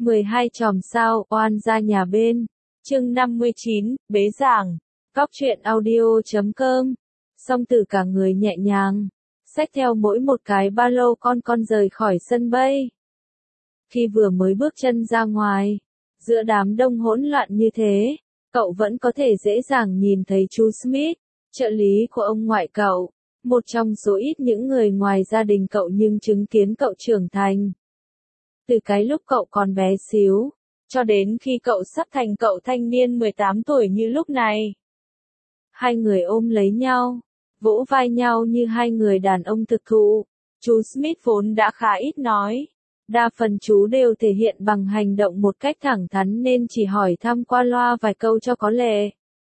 12 chòm sao, oan ra nhà bên. Chương 59, bế giảng. Góc truyện audio.com. Song Tử cả người nhẹ nhàng, xách theo mỗi một cái ba lô con rời khỏi sân bay. Khi vừa mới bước chân ra ngoài, giữa đám đông hỗn loạn như thế, cậu vẫn có thể dễ dàng nhìn thấy chú Smith, trợ lý của ông ngoại cậu, một trong số ít những người ngoài gia đình cậu nhưng chứng kiến cậu trưởng thành. Từ cái lúc cậu còn bé xíu, cho đến khi cậu sắp thành cậu thanh niên 18 tuổi như lúc này. Hai người ôm lấy nhau, vỗ vai nhau như hai người đàn ông thực thụ. Chú Smith vốn đã khá ít nói. Đa phần chú đều thể hiện bằng hành động một cách thẳng thắn nên chỉ hỏi thăm qua loa vài câu cho có lệ.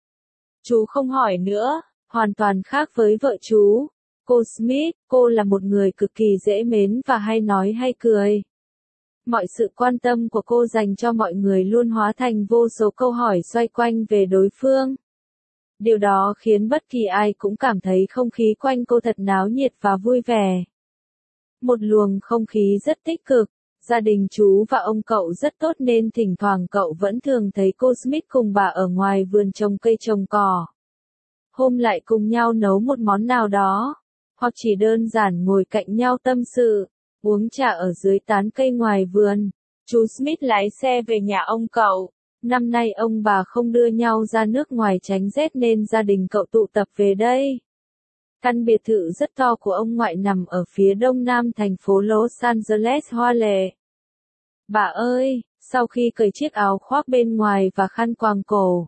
Chú không hỏi nữa, hoàn toàn khác với vợ chú. Cô Smith, cô là một người cực kỳ dễ mến và hay nói hay cười. Mọi sự quan tâm của cô dành cho mọi người luôn hóa thành vô số câu hỏi xoay quanh về đối phương. Điều đó khiến bất kỳ ai cũng cảm thấy không khí quanh cô thật náo nhiệt và vui vẻ. Một luồng không khí rất tích cực, gia đình chú và ông cậu rất tốt nên thỉnh thoảng cậu vẫn thường thấy cô Smith cùng bà ở ngoài vườn trồng cây trồng cỏ. Hôm lại cùng nhau nấu một món nào đó, hoặc chỉ đơn giản ngồi cạnh nhau tâm sự, uống trà ở dưới tán cây ngoài vườn. Chú Smith lái xe về nhà ông cậu. Năm nay ông bà không đưa nhau ra nước ngoài tránh rét nên gia đình cậu tụ tập về đây. Căn biệt thự rất to của ông ngoại nằm ở phía đông nam thành phố Los Angeles hoa lệ. Bà ơi, sau khi cởi chiếc áo khoác bên ngoài và khăn quàng cổ,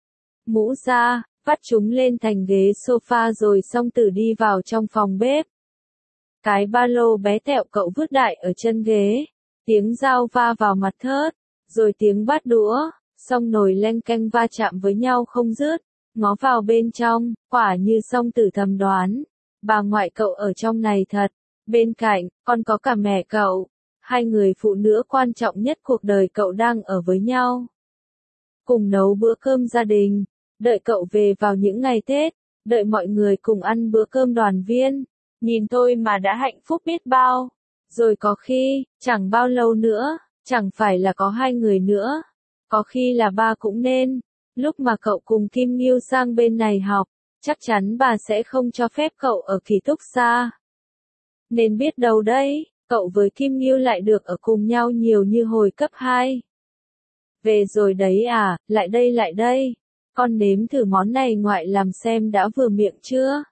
mũ ra, vắt chúng lên thành ghế sofa rồi Song Tử đi vào trong phòng bếp. Cái ba lô bé tẹo cậu vứt đại ở chân ghế, tiếng dao va vào mặt thớt, rồi tiếng bát đũa, xong nồi leng keng va chạm với nhau không dứt. Ngó vào bên trong, quả như Song Tử thầm đoán, bà ngoại cậu ở trong này thật. Bên cạnh, còn có cả mẹ cậu. Hai người phụ nữ quan trọng nhất cuộc đời cậu đang ở với nhau. Cùng nấu bữa cơm gia đình, đợi cậu về vào những ngày Tết, đợi mọi người cùng ăn bữa cơm đoàn viên. Nhìn thôi mà đã hạnh phúc biết bao. Rồi có khi, chẳng bao lâu nữa, chẳng phải là có hai người nữa. Có khi là ba cũng nên. Lúc mà cậu cùng Kim Nghiêu sang bên này học, chắc chắn bà sẽ không cho phép cậu ở ký túc xá. Nên biết đâu đấy, cậu với Kim Nghiêu lại được ở cùng nhau nhiều như hồi cấp 2. Về rồi đấy à, lại đây. Con nếm thử món này ngoại làm xem đã vừa miệng chưa?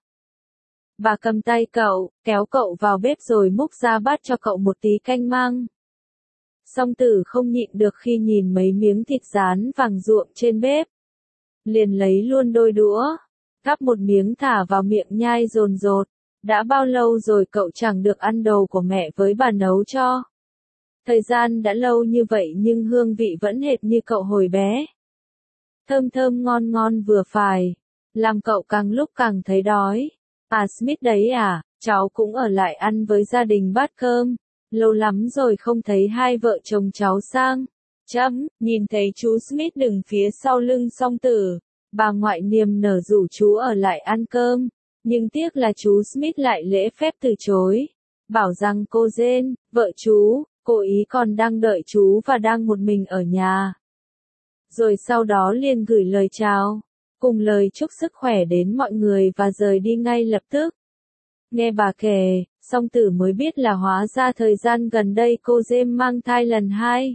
Bà cầm tay cậu, kéo cậu vào bếp rồi múc ra bát cho cậu một tí canh măng. Song Tử không nhịn được khi nhìn mấy miếng thịt rán vàng ruộm trên bếp. Liền lấy luôn đôi đũa, gắp một miếng thả vào miệng nhai dồn dột. Đã bao lâu rồi cậu chẳng được ăn đồ của mẹ với bà nấu cho. Thời gian đã lâu như vậy nhưng hương vị vẫn hệt như cậu hồi bé. Thơm thơm ngon ngon vừa phải, làm cậu càng lúc càng thấy đói. À Smith đấy à, cháu cũng ở lại ăn với gia đình bát cơm. Lâu lắm rồi không thấy hai vợ chồng cháu sang. Nhìn thấy chú Smith đứng phía sau lưng Song Tử, bà ngoại niềm nở rủ chú ở lại ăn cơm, nhưng tiếc là chú Smith lại lễ phép từ chối, bảo rằng cô Jane, vợ chú, cô ý còn đang đợi chú và đang một mình ở nhà. Rồi sau đó liền gửi lời chào, cùng lời chúc sức khỏe đến mọi người và rời đi ngay lập tức. Nghe bà kể, Song Tử mới biết là hóa ra thời gian gần đây cô Jane mang thai lần 2.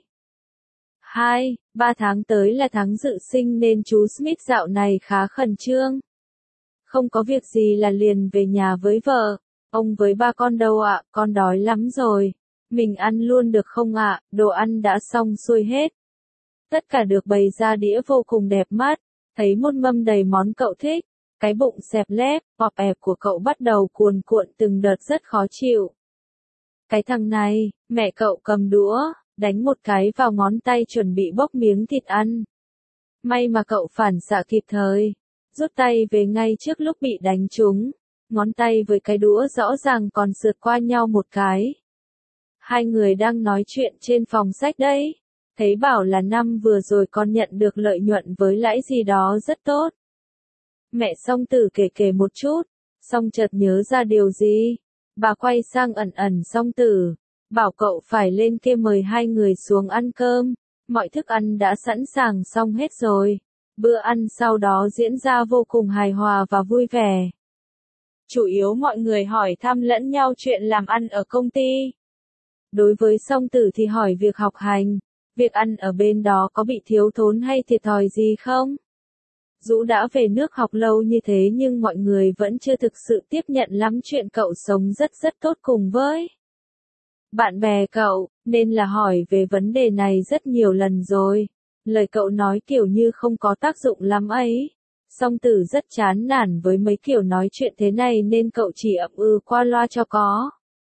3 tháng tới là tháng dự sinh nên chú Smith dạo này khá khẩn trương. Không có việc gì là liền về nhà với vợ. Ông với ba con đâu ạ, con đói lắm rồi. Mình ăn luôn được không ạ, đồ ăn đã xong xuôi hết. Tất cả được bày ra đĩa vô cùng đẹp mắt. Thấy một mâm đầy món cậu thích. Cái bụng xẹp lép, bọp ẹp của cậu bắt đầu cuồn cuộn từng đợt rất khó chịu. Cái thằng này, mẹ cậu cầm đũa, đánh một cái vào ngón tay chuẩn bị bốc miếng thịt ăn. May mà cậu phản xạ kịp thời, rút tay về ngay trước lúc bị đánh trúng. Ngón tay với cái đũa rõ ràng còn sượt qua nhau một cái. Hai người đang nói chuyện trên phòng sách đấy. Thấy bảo là năm vừa rồi con nhận được lợi nhuận với lãi gì đó rất tốt. Mẹ Song Tử kể một chút, xong chợt nhớ ra điều gì. Bà quay sang ẩn ẩn Song Tử. bảo cậu phải lên kia mời hai người xuống ăn cơm. Mọi thức ăn đã sẵn sàng xong hết rồi. Bữa ăn sau đó diễn ra vô cùng hài hòa và vui vẻ. Chủ yếu mọi người hỏi thăm lẫn nhau chuyện làm ăn ở công ty. Đối với Song Tử thì hỏi việc học hành, việc ăn ở bên đó có bị thiếu thốn hay thiệt thòi gì không? Dũ đã về nước học lâu như thế nhưng mọi người vẫn chưa thực sự tiếp nhận lắm chuyện cậu sống rất tốt cùng với bạn bè cậu, nên là hỏi về vấn đề này rất nhiều lần rồi. Lời cậu nói kiểu như không có tác dụng lắm ấy. Song Tử rất chán nản với mấy kiểu nói chuyện thế này nên cậu chỉ ậm ừ qua loa cho có.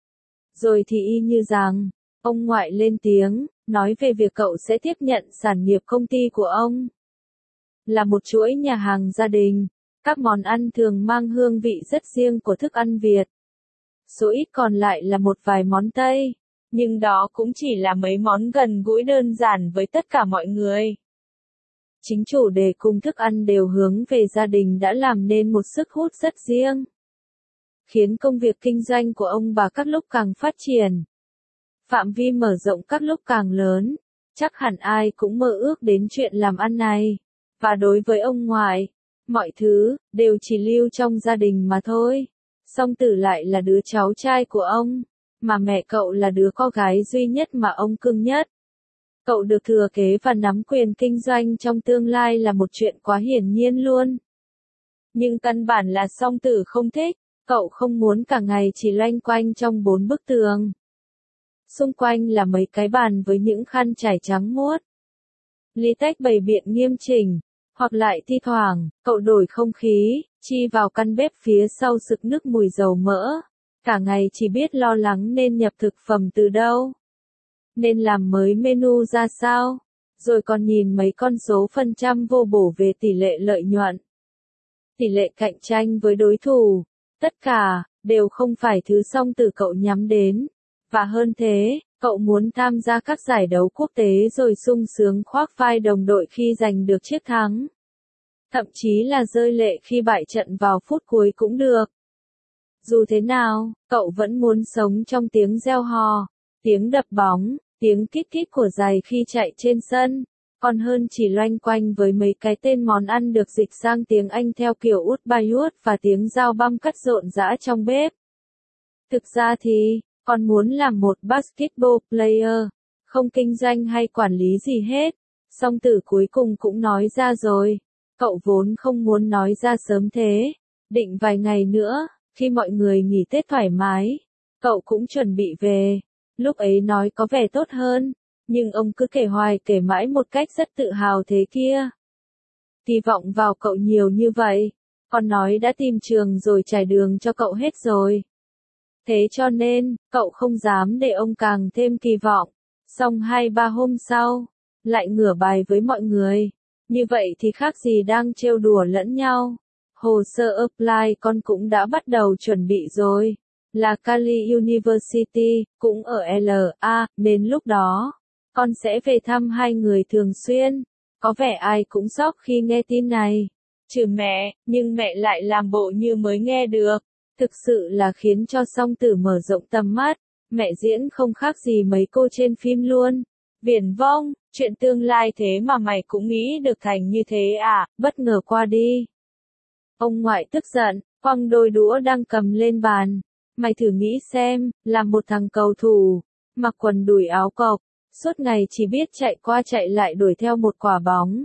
Rồi thì y như rằng, ông ngoại lên tiếng, nói về việc cậu sẽ tiếp nhận sản nghiệp công ty của ông. Là một chuỗi nhà hàng gia đình, các món ăn thường mang hương vị rất riêng của thức ăn Việt. Số ít còn lại là một vài món Tây, nhưng đó cũng chỉ là mấy món gần gũi đơn giản với tất cả mọi người. Chính chủ đề cùng thức ăn đều hướng về gia đình đã làm nên một sức hút rất riêng, khiến công việc kinh doanh của ông bà các lúc càng phát triển. Phạm vi mở rộng các lúc càng lớn, chắc hẳn ai cũng mơ ước đến chuyện làm ăn này. Và đối với ông ngoại, mọi thứ đều chỉ lưu trong gia đình mà thôi. Song Tử lại là đứa cháu trai của ông, mà mẹ cậu là đứa con gái duy nhất mà ông cưng nhất. Cậu được thừa kế và nắm quyền kinh doanh trong tương lai là một chuyện quá hiển nhiên luôn. Nhưng căn bản là Song Tử không thích, cậu không muốn cả ngày chỉ loanh quanh trong bốn bức tường. Xung quanh là mấy cái bàn với những khăn trải trắng muốt. Ly tách bày biện nghiêm chỉnh, hoặc lại thi thoảng, cậu đổi không khí, chi vào căn bếp phía sau sực nức mùi dầu mỡ. Cả ngày chỉ biết lo lắng nên nhập thực phẩm từ đâu, nên làm mới menu ra sao, rồi còn nhìn mấy con số phần trăm vô bổ về tỷ lệ lợi nhuận, tỷ lệ cạnh tranh với đối thủ. Tất cả đều không phải thứ Song Tử cậu nhắm đến. Và hơn thế, cậu muốn tham gia các giải đấu quốc tế rồi sung sướng khoác vai đồng đội khi giành được chiến thắng. Thậm chí là rơi lệ khi bại trận vào phút cuối cũng được. Dù thế nào, cậu vẫn muốn sống trong tiếng reo hò, tiếng đập bóng, tiếng kít kít của giày khi chạy trên sân, còn hơn chỉ loanh quanh với mấy cái tên món ăn được dịch sang tiếng Anh theo kiểu út bayut và tiếng dao băm cắt rộn rã trong bếp. Thực ra thì, con muốn làm một basketball player, không kinh doanh hay quản lý gì hết. Song Tử cuối cùng cũng nói ra rồi. Cậu vốn không muốn nói ra sớm thế. Định vài ngày nữa, khi mọi người nghỉ Tết thoải mái, cậu cũng chuẩn bị về. Lúc ấy nói có vẻ tốt hơn, nhưng ông cứ kể hoài kể mãi một cách rất tự hào thế kia. Kỳ vọng vào cậu nhiều như vậy, con nói đã tìm trường rồi trải đường cho cậu hết rồi. Thế cho nên, cậu không dám để ông càng thêm kỳ vọng. Xong 2-3 hôm sau, lại ngửa bài với mọi người. Như vậy thì khác gì đang trêu đùa lẫn nhau. Hồ sơ apply con cũng đã bắt đầu chuẩn bị rồi. Là Cali University, cũng ở LA, nên lúc đó, con sẽ về thăm hai người thường xuyên. Có vẻ ai cũng sốc khi nghe tin này. Trừ mẹ, nhưng mẹ lại làm bộ như mới nghe được. Thực sự là khiến cho Song Tử mở rộng tầm mắt. Mẹ diễn không khác gì mấy cô trên phim luôn. Viển vông, chuyện tương lai thế mà mày cũng nghĩ được thành như thế à, bất ngờ qua đi. Ông ngoại tức giận, quăng đôi đũa đang cầm lên bàn. Mày thử nghĩ xem, là một thằng cầu thủ, mặc quần đùi áo cộc, suốt ngày chỉ biết chạy qua chạy lại đuổi theo một quả bóng.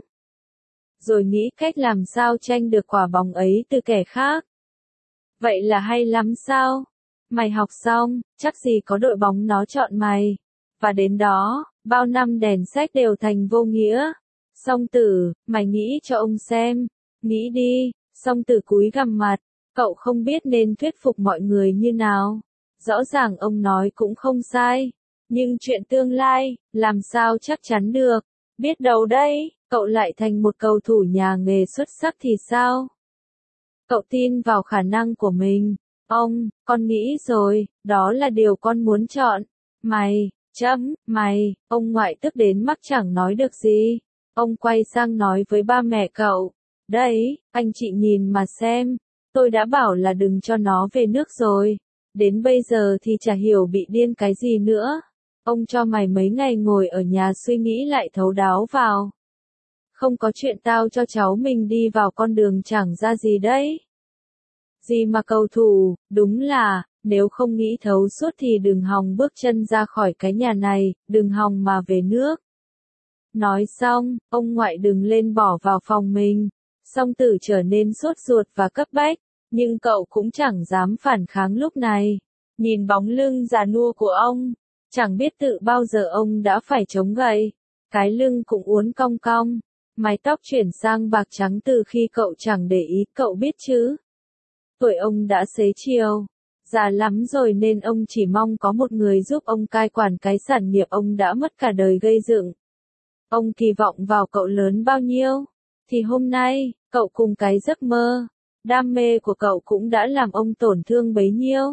Rồi nghĩ cách làm sao tranh được quả bóng ấy từ kẻ khác. Vậy là hay lắm sao? Mày học xong, chắc gì có đội bóng nó chọn mày. Và đến đó, bao năm đèn sách đều thành vô nghĩa. Song Tử, mày nghĩ cho ông xem. Nghĩ đi. Song Tử cúi gằm mặt. Cậu không biết nên thuyết phục mọi người như nào. Rõ ràng ông nói cũng không sai. Nhưng chuyện tương lai, làm sao chắc chắn được. Biết đâu đây, cậu lại thành một cầu thủ nhà nghề xuất sắc thì sao? Cậu tin vào khả năng của mình. Con nghĩ rồi, đó là điều con muốn chọn. Mày, ông ngoại tức đến mức chẳng nói được gì. Ông quay sang nói với ba mẹ cậu. Đấy, anh chị nhìn mà xem. Tôi đã bảo là đừng cho nó về nước rồi. đến bây giờ thì chả hiểu bị điên cái gì nữa. Ông cho mày mấy ngày ngồi ở nhà suy nghĩ lại thấu đáo vào. Không có chuyện tao cho cháu mình đi vào con đường chẳng ra gì đấy. Gì mà cầu thủ, đúng là, nếu không nghĩ thấu suốt thì đừng hòng bước chân ra khỏi cái nhà này, đừng hòng mà về nước. Nói xong, ông ngoại đứng lên bỏ vào phòng mình. Song Tử trở nên sốt ruột và cấp bách, nhưng cậu cũng chẳng dám phản kháng lúc này. Nhìn bóng lưng già nua của ông, chẳng biết tự bao giờ ông đã phải chống gậy. Cái lưng cũng uốn cong cong, mái tóc chuyển sang bạc trắng từ khi cậu chẳng để ý, cậu biết chứ. Tuổi ông đã xế chiều, già lắm rồi nên ông chỉ mong có một người giúp ông cai quản cái sản nghiệp ông đã mất cả đời gây dựng. Ông kỳ vọng vào cậu lớn bao nhiêu, thì hôm nay, cậu cùng cái giấc mơ, đam mê của cậu cũng đã làm ông tổn thương bấy nhiêu.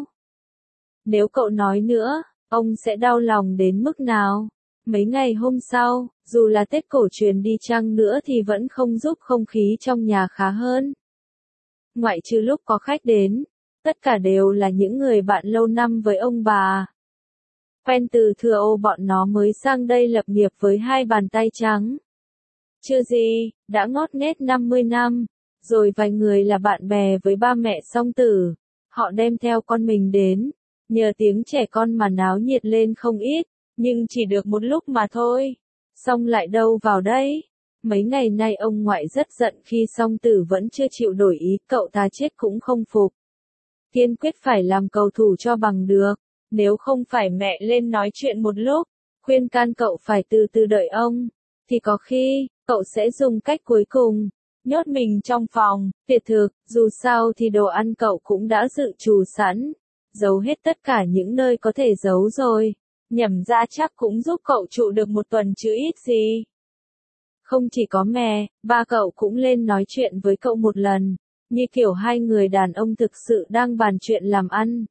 Nếu cậu nói nữa, ông sẽ đau lòng đến mức nào? Mấy ngày hôm sau, dù là Tết cổ truyền đi chăng nữa thì vẫn không giúp không khí trong nhà khá hơn. Ngoại trừ lúc có khách đến, tất cả đều là những người bạn lâu năm với ông bà. Quen từ thưa ô bọn nó mới sang đây lập nghiệp với hai bàn tay trắng. Chưa gì, đã ngót nghét 50 năm, rồi vài người là bạn bè với ba mẹ Song Tử. Họ đem theo con mình đến, nhờ tiếng trẻ con mà náo nhiệt lên không ít, nhưng chỉ được một lúc mà thôi. Xong lại đâu vào đây? Mấy ngày nay ông ngoại rất giận khi Song Tử vẫn chưa chịu đổi ý, cậu ta chết cũng không phục. Kiên quyết phải làm cầu thủ cho bằng được, nếu không phải mẹ lên nói chuyện một lúc, khuyên can cậu phải từ từ đợi ông, thì có khi, cậu sẽ dùng cách cuối cùng, nhốt mình trong phòng, tuyệt thực, dù sao thì đồ ăn cậu cũng đã dự trù sẵn, giấu hết tất cả những nơi có thể giấu rồi, nhẩm ra chắc cũng giúp cậu trụ được một tuần chứ ít gì. Không chỉ có mẹ, ba cậu cũng lên nói chuyện với cậu một lần, như kiểu hai người đàn ông thực sự đang bàn chuyện làm ăn.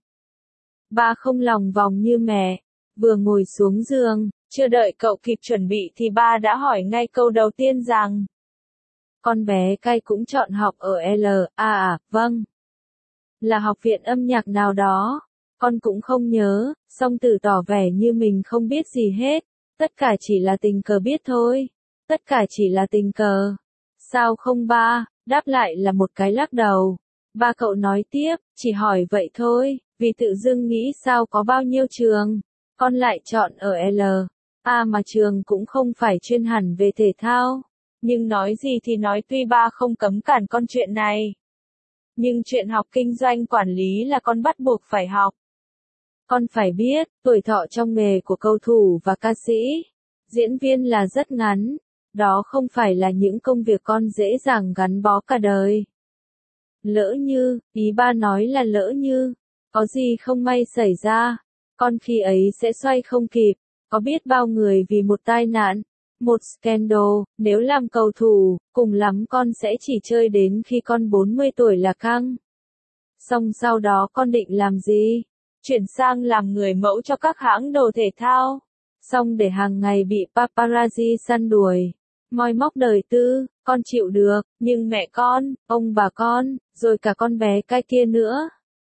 Ba không lòng vòng như mẹ, vừa ngồi xuống giường, chưa đợi cậu kịp chuẩn bị thì ba đã hỏi ngay câu đầu tiên rằng: con bé cai cũng chọn học ở L, vâng. Là học viện âm nhạc nào đó, con cũng không nhớ, Song Tử tỏ vẻ như mình không biết gì hết, tất cả chỉ là tình cờ biết thôi, tất cả chỉ là tình cờ. Sao không ba, đáp lại là một cái lắc đầu. Ba cậu nói tiếp, chỉ hỏi vậy thôi, vì tự dưng nghĩ sao có bao nhiêu trường, con lại chọn ở L, mà trường cũng không phải chuyên hẳn về thể thao. Nhưng nói gì thì nói, tuy ba không cấm cản con chuyện này, nhưng chuyện học kinh doanh quản lý là con bắt buộc phải học. Con phải biết, tuổi thọ trong nghề của cầu thủ và ca sĩ, diễn viên là rất ngắn, đó không phải là những công việc con dễ dàng gắn bó cả đời. Lỡ như, ý ba nói là lỡ như, có gì không may xảy ra, con khi ấy sẽ xoay không kịp, có biết bao người vì một tai nạn, một scandal, nếu làm cầu thủ, cùng lắm con sẽ chỉ chơi đến khi con 40 tuổi là căng. Xong sau đó con định làm gì? Chuyển sang làm người mẫu cho các hãng đồ thể thao. Xong để hàng ngày bị paparazzi săn đuổi, moi móc đời tư, con chịu được, nhưng mẹ con, ông bà con, rồi cả con bé cai kia nữa.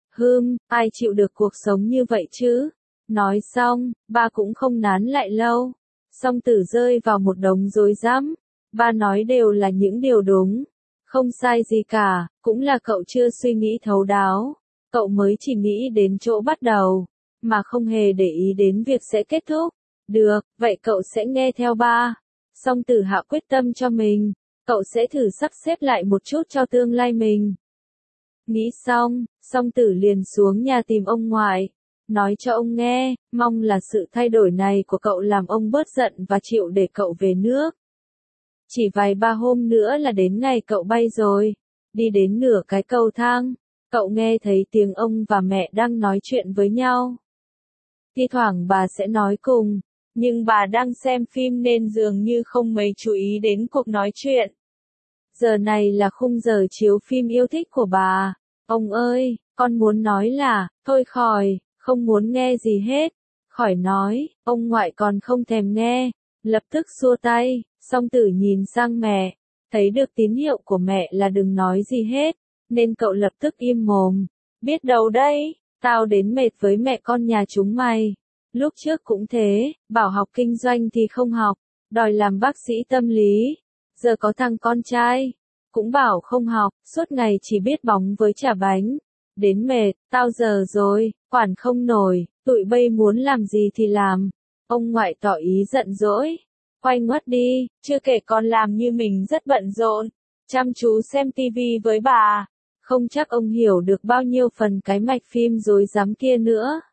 Ai chịu được cuộc sống như vậy chứ? Nói xong, ba cũng không nán lại lâu. Song Tử rơi vào một đống rối rắm. Ba nói đều là những điều đúng, không sai gì cả, cũng là cậu chưa suy nghĩ thấu đáo. Cậu mới chỉ nghĩ đến chỗ bắt đầu, mà không hề để ý đến việc sẽ kết thúc. Được, vậy cậu sẽ nghe theo ba. Song Tử hạ quyết tâm cho mình, cậu sẽ thử sắp xếp lại một chút cho tương lai mình. Nghĩ xong, Song Tử liền xuống nhà tìm ông ngoại, nói cho ông nghe, mong là sự thay đổi này của cậu làm ông bớt giận và chịu để cậu về nước. Chỉ vài ba hôm nữa là đến ngày cậu bay rồi. Đi đến nửa cái cầu thang, cậu nghe thấy tiếng ông và mẹ đang nói chuyện với nhau. Thi thoảng bà sẽ nói cùng, nhưng bà đang xem phim nên dường như không mấy chú ý đến cuộc nói chuyện. Giờ này là khung giờ chiếu phim yêu thích của bà. Ông ơi, con muốn nói là, thôi khỏi, không muốn nghe gì hết. Khỏi nói, ông ngoại còn không thèm nghe, lập tức xua tay. Song Tử nhìn sang mẹ, thấy được tín hiệu của mẹ là đừng nói gì hết, nên cậu lập tức im mồm. Biết đâu đấy, Tao đến mệt với mẹ con nhà chúng mày. Lúc trước cũng thế, bảo học kinh doanh thì không học, đòi làm bác sĩ tâm lý. Giờ có thằng con trai, cũng bảo không học, suốt ngày chỉ biết bóng với chả bánh. Đến mệt, tao giờ rồi, quản không nổi, tụi bay muốn làm gì thì làm. Ông ngoại tỏ ý giận dỗi. Quay ngoắt đi, chưa kể còn làm như mình rất bận rộn, chăm chú xem tivi với bà. Không chắc ông hiểu được bao nhiêu phần cái mạch phim rối rắm kia nữa.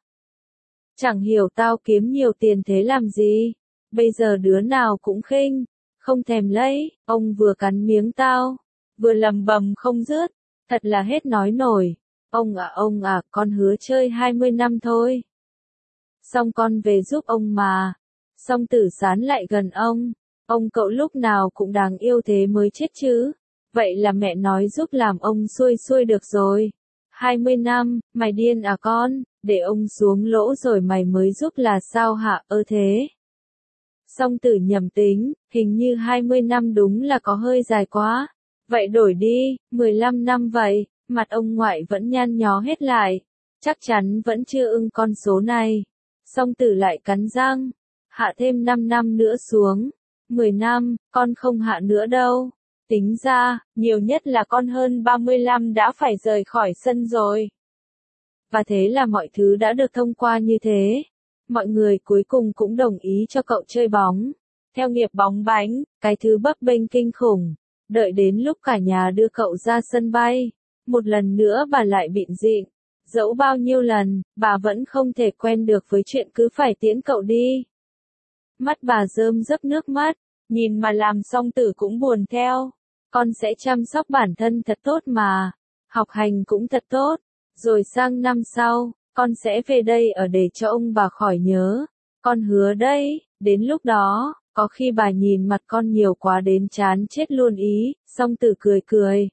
Chẳng hiểu tao kiếm nhiều tiền thế làm gì. Bây giờ đứa nào cũng khinh, không thèm lấy. Ông vừa cắn miếng tao, vừa lầm bầm không dứt. Thật là hết nói nổi. Ông à, con hứa chơi 20 năm thôi. Xong con về giúp ông mà. Xong Tử sán lại gần ông. Ông cậu lúc nào cũng đáng yêu thế mới chết chứ. Vậy là mẹ nói giúp làm ông xuôi xuôi được rồi. 20 năm, mày điên à con, để ông xuống lỗ rồi mày mới giúp là sao hả? Thế. Song Tử nhầm tính, hình như 20 năm đúng là có hơi dài quá. Vậy đổi đi, 15 năm vậy. Mặt ông ngoại vẫn nhăn nhó hết lại. Chắc chắn vẫn chưa ưng con số này. Song Tử lại cắn răng. Hạ thêm 5 năm nữa xuống. 10 năm, con không hạ nữa đâu. Tính ra, nhiều nhất là con hơn 35 đã phải rời khỏi sân rồi. Và thế là mọi thứ đã được thông qua như thế. Mọi người cuối cùng cũng đồng ý cho cậu chơi bóng. Theo nghiệp bóng bánh, cái thứ bấp bênh kinh khủng. Đợi đến lúc cả nhà đưa cậu ra sân bay. Một lần nữa bà lại bịn rịn. Dẫu bao nhiêu lần, bà vẫn không thể quen được với chuyện cứ phải tiễn cậu đi. Mắt bà rơm rớp nước mắt, nhìn mà làm Song Tử cũng buồn theo. Con sẽ chăm sóc bản thân thật tốt mà, học hành cũng thật tốt, rồi sang năm sau, con sẽ về đây ở để cho ông bà khỏi nhớ. Con hứa đấy, đến lúc đó, có khi bà nhìn mặt con nhiều quá đến chán chết luôn ý. Song Tử cười cười.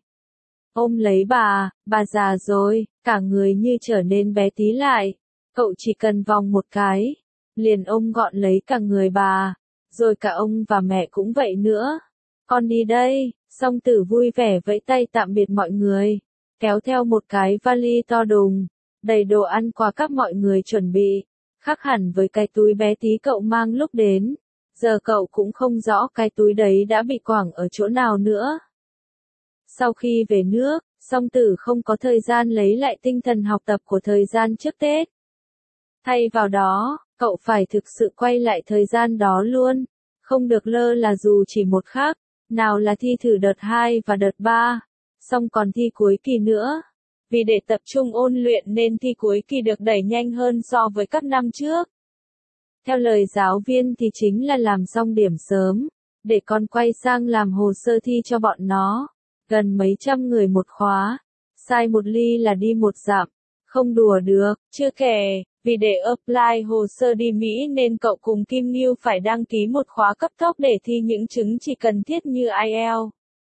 Ôm lấy bà già rồi, cả người như trở nên bé tí lại. Cậu chỉ cần vòng một cái, liền ôm gọn lấy cả người bà, rồi cả ông và mẹ cũng vậy nữa. Con đi đây. Song Tử vui vẻ vẫy tay tạm biệt mọi người, kéo theo một cái vali to đùng, đầy đồ ăn quà các mọi người chuẩn bị, khác hẳn với cái túi bé tí cậu mang lúc đến. Giờ cậu cũng không rõ cái túi đấy đã bị quẳng ở chỗ nào nữa. Sau khi về nước, Song Tử không có thời gian lấy lại tinh thần học tập của thời gian trước Tết. Thay vào đó, cậu phải thực sự quay lại thời gian đó luôn, không được lơ là dù chỉ một khắc. Nào là thi thử đợt 2 và đợt 3, xong còn thi cuối kỳ nữa. Vì để tập trung ôn luyện nên thi cuối kỳ được đẩy nhanh hơn so với các năm trước. Theo lời giáo viên thì chính là làm xong điểm sớm, để con quay sang làm hồ sơ thi cho bọn nó. Gần mấy trăm người một khóa, sai một ly là đi một dặm, không đùa được. Chưa kể, vì để apply hồ sơ đi Mỹ nên cậu cùng Kim Nghiêu phải đăng ký một khóa cấp tốc để thi những chứng chỉ cần thiết như IELTS,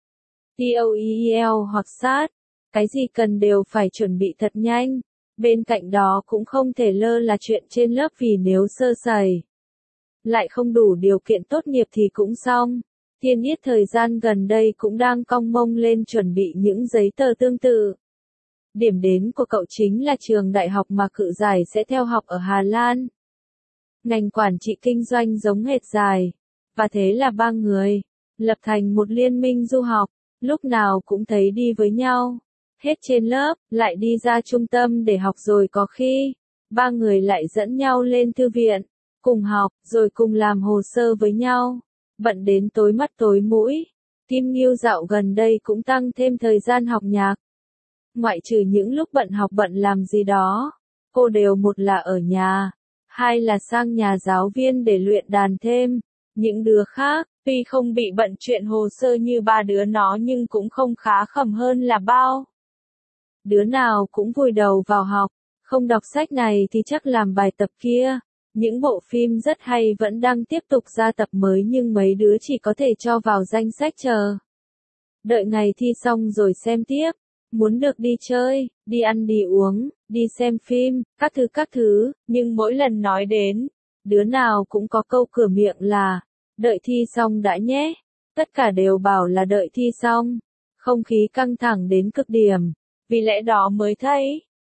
TOEIL hoặc SAT. Cái gì cần đều phải chuẩn bị thật nhanh. Bên cạnh đó cũng không thể lơ là chuyện trên lớp vì nếu sơ sẩy, lại không đủ điều kiện tốt nghiệp thì cũng xong. Thiên Yết thời gian gần đây cũng đang cong mông lên chuẩn bị những giấy tờ tương tự. Điểm đến của cậu chính là trường đại học mà Cự Giải sẽ theo học ở Hà Lan. Ngành quản trị kinh doanh giống hệt Giải. Và thế là ba người lập thành một liên minh du học, lúc nào cũng thấy đi với nhau. Hết trên lớp, lại đi ra trung tâm để học rồi có khi ba người lại dẫn nhau lên thư viện, cùng học, rồi cùng làm hồ sơ với nhau. Bận đến tối mắt tối mũi. Kim Nghiêu dạo gần đây cũng tăng thêm thời gian học nhạc. Ngoại trừ những lúc bận học bận làm gì đó, cô đều một là ở nhà, hai là sang nhà giáo viên để luyện đàn thêm. Những đứa khác, tuy không bị bận chuyện hồ sơ như ba đứa nó nhưng cũng không khá khẩm hơn là bao. Đứa nào cũng vùi đầu vào học, không đọc sách này thì chắc làm bài tập kia. Những bộ phim rất hay vẫn đang tiếp tục ra tập mới nhưng mấy đứa chỉ có thể cho vào danh sách chờ. Đợi ngày thi xong rồi xem tiếp. Muốn được đi chơi, đi ăn đi uống, đi xem phim, các thứ, nhưng mỗi lần nói đến, đứa nào cũng có câu cửa miệng là, đợi thi xong đã nhé. Tất cả đều bảo là đợi thi xong. Không khí căng thẳng đến cực điểm. Vì lẽ đó mới thấy,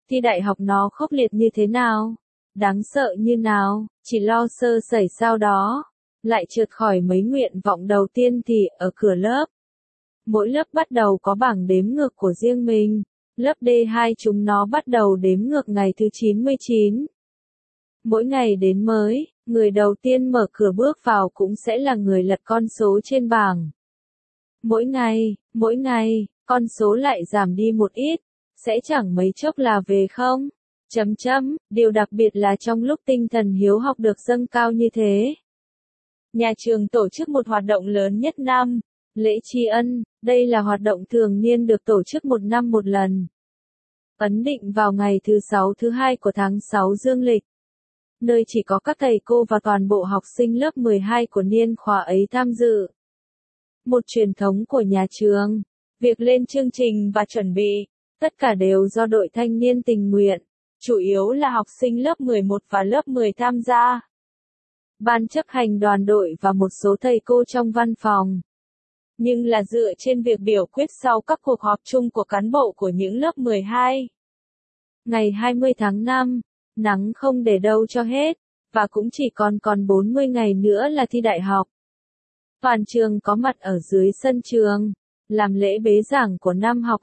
Thi đại học nó khốc liệt như thế nào? Đáng sợ như nào? Chỉ lo sơ sẩy sau đó, lại trượt khỏi mấy nguyện vọng đầu tiên thì ở cửa lớp. Mỗi lớp bắt đầu có bảng đếm ngược của riêng mình. Lớp D2 chúng nó bắt đầu đếm ngược ngày thứ 99. Mỗi ngày đến mới, người đầu tiên mở cửa bước vào cũng sẽ là người lật con số trên bảng. Mỗi ngày, con số lại giảm đi một ít, sẽ chẳng mấy chốc là về không? Điều đặc biệt là trong lúc tinh thần hiếu học được dâng cao như thế. Nhà trường tổ chức một hoạt động lớn nhất năm, lễ tri ân, đây là hoạt động thường niên được tổ chức một năm một lần. Ấn định vào ngày thứ 6 thứ 2 của tháng 6 dương lịch. Nơi chỉ có các thầy cô và toàn bộ học sinh lớp 12 của niên khóa ấy tham dự. Một truyền thống của nhà trường, việc lên chương trình và chuẩn bị, tất cả đều do đội thanh niên tình nguyện, chủ yếu là học sinh lớp 11 và lớp 10 tham gia. Ban chấp hành đoàn đội và một số thầy cô trong văn phòng. Nhưng là dựa trên việc biểu quyết sau các cuộc họp chung của cán bộ của những lớp 12. Ngày 20 tháng 5, nắng không để đâu cho hết, và cũng chỉ còn 40 ngày nữa là thi đại học. Toàn trường có mặt ở dưới sân trường, làm lễ bế giảng của năm học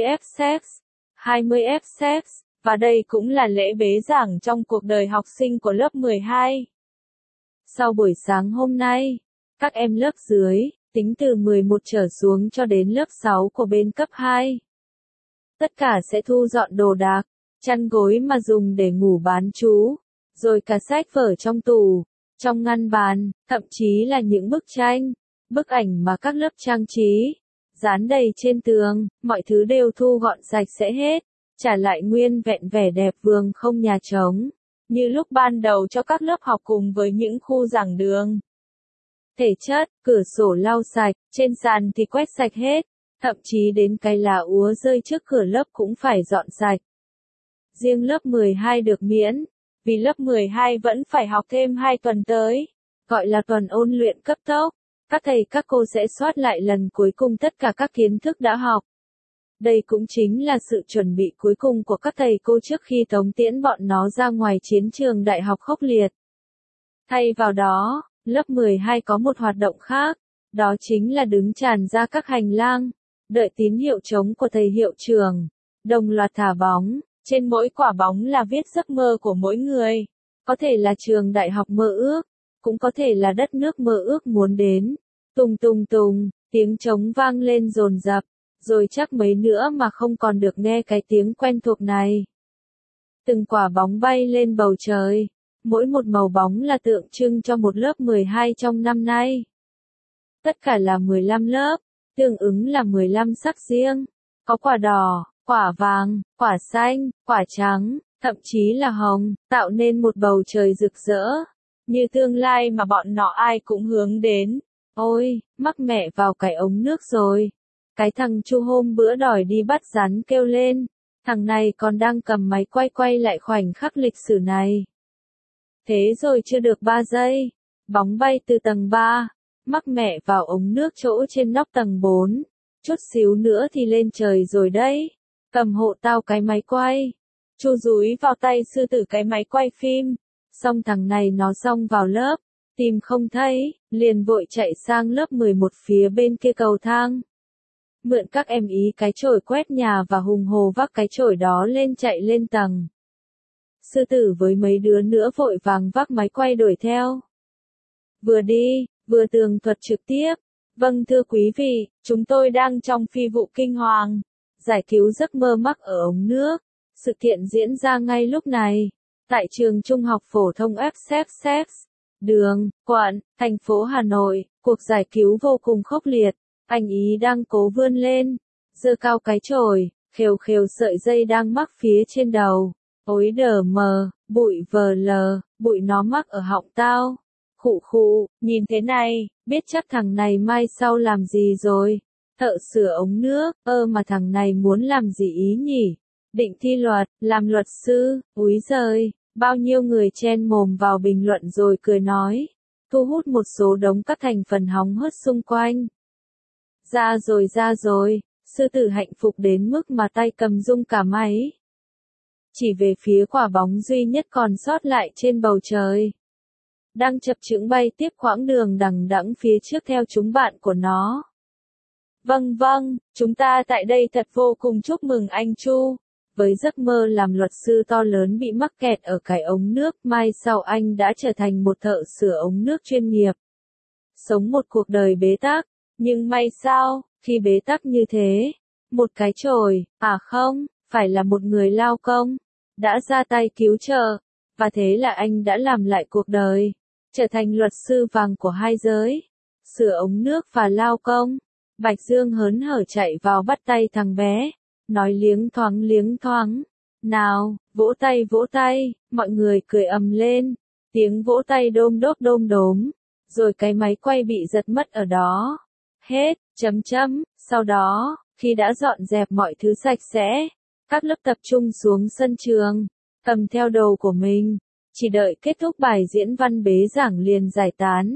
20F6, và đây cũng là lễ bế giảng trong cuộc đời học sinh của lớp 12. Sau buổi sáng hôm nay, các em lớp dưới, tính từ 11 trở xuống cho đến lớp 6 của bên cấp 2. Tất cả sẽ thu dọn đồ đạc, chăn gối mà dùng để ngủ bán trú, rồi cả sách vở trong tủ, trong ngăn bàn, thậm chí là những bức tranh, bức ảnh mà các lớp trang trí, dán đầy trên tường, mọi thứ đều thu gọn sạch sẽ hết, trả lại nguyên vẹn vẻ đẹp vườn không nhà trống, như lúc ban đầu cho các lớp học cùng với những khu giảng đường. Thể chất, cửa sổ lau sạch, trên sàn thì quét sạch hết, thậm chí đến cái lá úa rơi trước cửa lớp cũng phải dọn sạch. Riêng lớp 12 được miễn, vì lớp 12 vẫn phải học thêm 2 tuần tới, gọi là tuần ôn luyện cấp tốc. Các thầy các cô sẽ soát lại lần cuối cùng tất cả các kiến thức đã học. Đây cũng chính là sự chuẩn bị cuối cùng của các thầy cô trước khi tống tiễn bọn nó ra ngoài chiến trường đại học khốc liệt. Thay vào đó, lớp 12 có một hoạt động khác, đó chính là đứng tràn ra các hành lang, đợi tín hiệu trống của thầy hiệu trưởng, đồng loạt thả bóng, trên mỗi quả bóng là viết giấc mơ của mỗi người, có thể là trường đại học mơ ước, cũng có thể là đất nước mơ ước muốn đến. Tùng tùng tùng, tiếng trống vang lên dồn dập, rồi chắc mấy nữa mà không còn được nghe cái tiếng quen thuộc này. Từng quả bóng bay lên bầu trời, mỗi một màu bóng là tượng trưng cho một lớp 12 trong năm nay. Tất cả là 15 lớp, tương ứng là 15 sắc riêng, có quả đỏ, quả vàng, quả xanh, quả trắng, thậm chí là hồng, tạo nên một bầu trời rực rỡ, như tương lai mà bọn nó ai cũng hướng đến. Ôi, mắc mẹ vào cái ống nước rồi. Cái thằng Chu hôm bữa đòi đi bắt rắn kêu lên, thằng này còn đang cầm máy quay lại khoảnh khắc lịch sử này. Thế rồi chưa được 3 giây, bóng bay từ tầng 3, mắc mẹ vào ống nước chỗ trên nóc tầng 4, chút xíu nữa thì lên trời rồi đấy. Cầm hộ tao cái máy quay. Chu dúi vào tay sư tử cái máy quay phim, xong thằng này nó xông vào lớp, tìm không thấy, liền vội chạy sang lớp 11 phía bên kia cầu thang. Mượn các em ý cái chổi quét nhà và hùng hồ vác cái chổi đó lên chạy lên tầng. Sư tử với mấy đứa nữa vội vàng vác máy quay đuổi theo. Vừa đi, vừa tường thuật trực tiếp. Vâng thưa quý vị, chúng tôi đang trong phi vụ kinh hoàng, giải cứu giấc mơ mắc ở ống nước. Sự kiện diễn ra ngay lúc này, tại trường trung học phổ thông FCFS, đường, quận, thành phố Hà Nội, cuộc giải cứu vô cùng khốc liệt. Anh ý đang cố vươn lên, giơ cao cái chổi, khều khều sợi dây đang mắc phía trên đầu. Ối đờ mờ, bụi vờ lờ, bụi nó mắc ở họng tao. Khụ khụ, nhìn thế này, biết chắc thằng này mai sau làm gì rồi. Thợ sửa ống nước, mà thằng này muốn làm gì ý nhỉ? Định thi luật, làm luật sư, úi giời, bao nhiêu người chen mồm vào bình luận rồi cười nói. Thu hút một số đống các thành phần hóng hớt xung quanh. Ra rồi, sư tử hạnh phúc đến mức mà tay cầm rung cả máy. chỉ về phía quả bóng duy nhất còn sót lại trên bầu trời. Đang chập chững bay tiếp quãng đường đằng đẵng phía trước theo chúng bạn của nó. Vâng vâng, chúng ta tại đây thật vô cùng chúc mừng anh Chu. Với giấc mơ làm luật sư to lớn bị mắc kẹt ở cái ống nước, mai sau anh đã trở thành một thợ sửa ống nước chuyên nghiệp. Sống một cuộc đời bế tắc, nhưng may sao, khi bế tắc như thế, một cái chổi, không, phải là một người lao công, đã ra tay cứu trợ, và thế là anh đã làm lại cuộc đời, trở thành luật sư vàng của hai giới, sửa ống nước và lao công. Bạch Dương hớn hở chạy vào bắt tay thằng bé, nói liếng thoáng, nào, vỗ tay, mọi người cười ầm lên, tiếng vỗ tay đôm đốm, rồi cái máy quay bị giật mất ở đó. Hết, sau đó, khi đã dọn dẹp mọi thứ sạch sẽ, các lớp tập trung xuống sân trường, cầm theo đồ của mình, chỉ đợi kết thúc bài diễn văn bế giảng liền giải tán.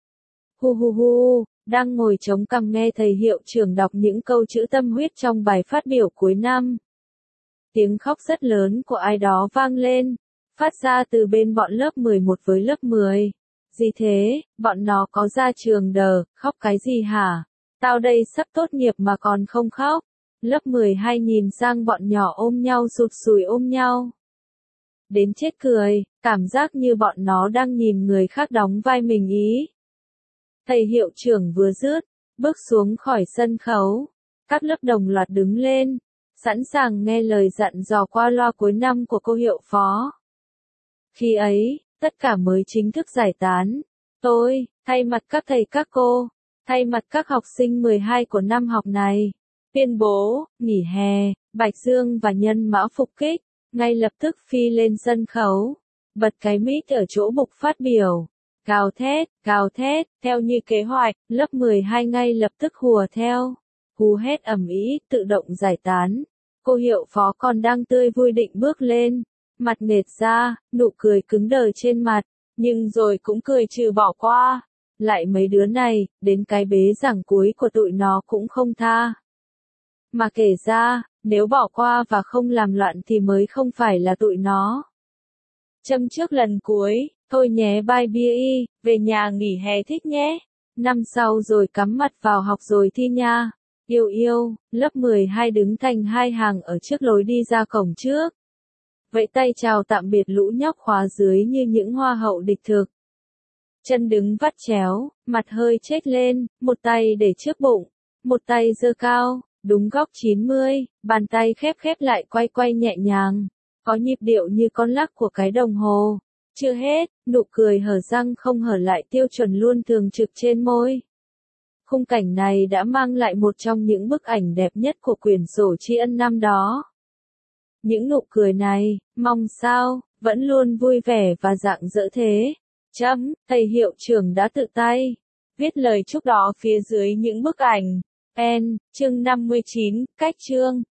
Đang ngồi chống cằm nghe thầy hiệu trưởng đọc những câu chữ tâm huyết trong bài phát biểu cuối năm. Tiếng khóc rất lớn của ai đó vang lên, phát ra từ bên bọn lớp 11 với lớp 10. Gì thế, bọn nó có ra trường đờ, khóc cái gì hả? Tao đây sắp tốt nghiệp mà còn không khóc. Lớp 12 nhìn sang bọn nhỏ ôm nhau sụt sùi ôm nhau. Đến chết cười, cảm giác như bọn nó đang nhìn người khác đóng vai mình ý. Thầy hiệu trưởng vừa dứt, bước xuống khỏi sân khấu. Các lớp đồng loạt đứng lên, sẵn sàng nghe lời dặn dò qua loa cuối năm của cô hiệu phó. Khi ấy, tất cả mới chính thức giải tán. Tôi, thay mặt các thầy các cô, thay mặt các học sinh 12 của năm học này, tuyên bố, nghỉ hè. Bạch Dương và Nhân Mã phục kích, ngay lập tức phi lên sân khấu, bật cái mic ở chỗ bục phát biểu. Gào thét, theo như kế hoạch, lớp 12 ngay lập tức hùa theo. Hú hét ầm ĩ, tự động giải tán. Cô hiệu phó còn đang tươi vui định bước lên, mặt nệt ra, nụ cười cứng đờ trên mặt, nhưng rồi cũng cười trừ bỏ qua. Lại mấy đứa này, đến cái bế giảng cuối của tụi nó cũng không tha. Mà kể ra, nếu bỏ qua và không làm loạn thì mới không phải là tụi nó. Châm trước lần cuối, thôi nhé bye bye, về nhà nghỉ hè thích nhé. Năm sau rồi cắm mặt vào học rồi thi nha. Yêu, lớp 12 đứng thành hai hàng ở trước lối đi ra cổng trước. Vẫy tay chào tạm biệt lũ nhóc khóa dưới như những hoa hậu địch thực. Chân đứng vắt chéo, mặt hơi chếch lên, một tay để trước bụng, một tay giơ cao, đúng góc 90, bàn tay khép lại quay nhẹ nhàng, có nhịp điệu như con lắc của cái đồng hồ. Chưa hết, nụ cười hở răng không hở lại tiêu chuẩn luôn thường trực trên môi. Khung cảnh này đã mang lại một trong những bức ảnh đẹp nhất của quyển sổ tri ân năm đó. Những nụ cười này, mong sao, vẫn luôn vui vẻ và rạng rỡ thế. Thầy hiệu trưởng đã tự tay viết lời chúc đó phía dưới những bức ảnh. Chương 59, cách chương.